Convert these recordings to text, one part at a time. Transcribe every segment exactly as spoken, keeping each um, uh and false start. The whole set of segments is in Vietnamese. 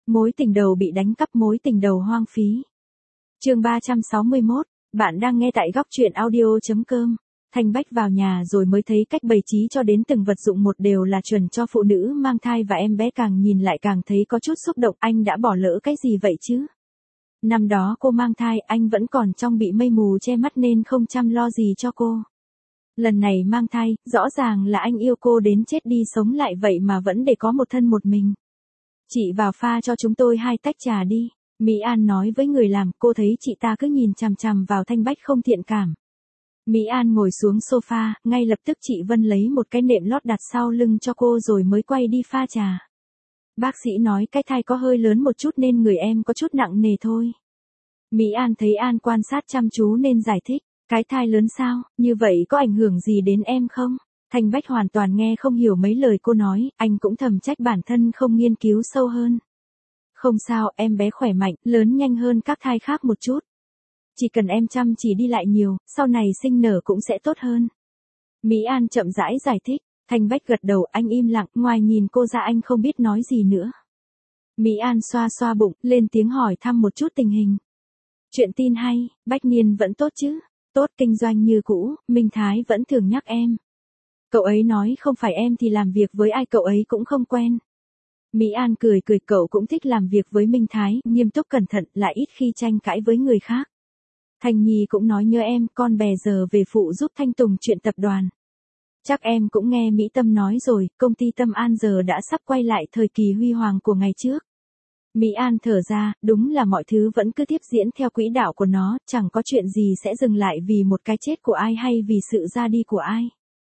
Mối tình đầu bị đánh cắp, mối tình đầu hoang phí. Chương ba trăm sáu mươi mốt, bạn đang nghe tại góc truyện audio chấm com. Thanh Bách vào nhà rồi mới thấy cách bày trí cho đến từng vật dụng một đều là chuẩn cho phụ nữ mang thai và em bé, càng nhìn lại càng thấy có chút xúc động. Anh đã bỏ lỡ cái gì vậy chứ? Năm đó cô mang thai, anh vẫn còn trong bị mây mù che mắt nên không chăm lo gì cho cô. Lần này mang thai, rõ ràng là anh yêu cô đến chết đi sống lại vậy mà vẫn để có một thân một mình. Chị vào pha cho chúng tôi hai tách trà đi. Mỹ An nói với người làm. Cô thấy chị ta cứ nhìn chằm chằm vào Thanh Bách không thiện cảm. Mỹ An ngồi xuống sofa, ngay lập tức chị Vân lấy một cái nệm lót đặt sau lưng cho cô rồi mới quay đi pha trà. Bác sĩ nói cái thai có hơi lớn một chút nên người em có chút nặng nề thôi. Mỹ An thấy An quan sát chăm chú nên giải thích. Cái thai lớn sao, như vậy có ảnh hưởng gì đến em không? Thanh Bách hoàn toàn nghe không hiểu mấy lời cô nói, anh cũng thầm trách bản thân không nghiên cứu sâu hơn. Không sao, em bé khỏe mạnh, lớn nhanh hơn các thai khác một chút. Chỉ cần em chăm chỉ đi lại nhiều, sau này sinh nở cũng sẽ tốt hơn. Mỹ An chậm rãi giải thích. Thanh Bách gật đầu, anh im lặng, ngoài nhìn cô ra anh không biết nói gì nữa. Mỹ An xoa xoa bụng, lên tiếng hỏi thăm một chút tình hình. Chuyện tin hay, Bách Niên vẫn tốt chứ? Tốt, kinh doanh như cũ, Minh Thái vẫn thường nhắc em. Cậu ấy nói không phải em thì làm việc với ai cậu ấy cũng không quen. Mỹ An cười cười, cậu cũng thích làm việc với Minh Thái, nghiêm túc cẩn thận, lại ít khi tranh cãi với người khác. Thanh Nhi cũng nói nhớ em, con bè giờ về phụ giúp Thanh Tùng chuyện tập đoàn. Chắc em cũng nghe Mỹ Tâm nói rồi, công ty Tâm An giờ đã sắp quay lại thời kỳ huy hoàng của ngày trước. Mỹ An thở ra, đúng là mọi thứ vẫn cứ tiếp diễn theo quỹ đạo của nó, chẳng có chuyện gì sẽ dừng lại vì một cái chết của ai hay vì sự ra đi của ai.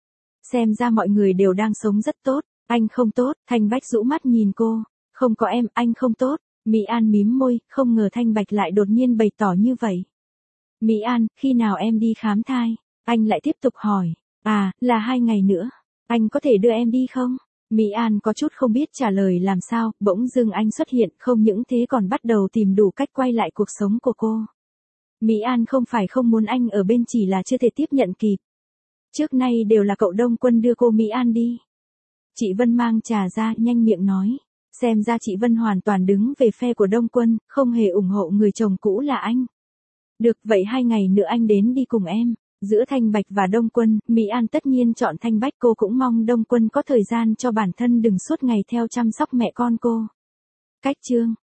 Xem ra mọi người đều đang sống rất tốt, anh không tốt. Thanh Bách rũ mắt nhìn cô. Không có em, anh không tốt. Mỹ An mím môi, không ngờ Thanh Bạch lại đột nhiên bày tỏ như vậy. Mỹ An, khi nào em đi khám thai? Anh lại tiếp tục hỏi. À, là hai ngày nữa. Anh có thể đưa em đi không? Mỹ An có chút không biết trả lời làm sao, bỗng dưng anh xuất hiện, không những thế còn bắt đầu tìm đủ cách quay lại cuộc sống của cô. Mỹ An không phải không muốn anh ở bên, chỉ là chưa thể tiếp nhận kịp. Trước nay đều là cậu Đông Quân đưa cô Mỹ An đi. Chị Vân mang trà ra, nhanh miệng nói. Xem ra chị Vân hoàn toàn đứng về phe của Đông Quân, không hề ủng hộ người chồng cũ là anh. Được, vậy hai ngày nữa anh đến đi cùng em. Giữa Thanh Bạch và Đông Quân, Mỹ An tất nhiên chọn Thanh Bách, cô cũng mong Đông Quân có thời gian cho bản thân đừng suốt ngày theo chăm sóc mẹ con cô. Cách chương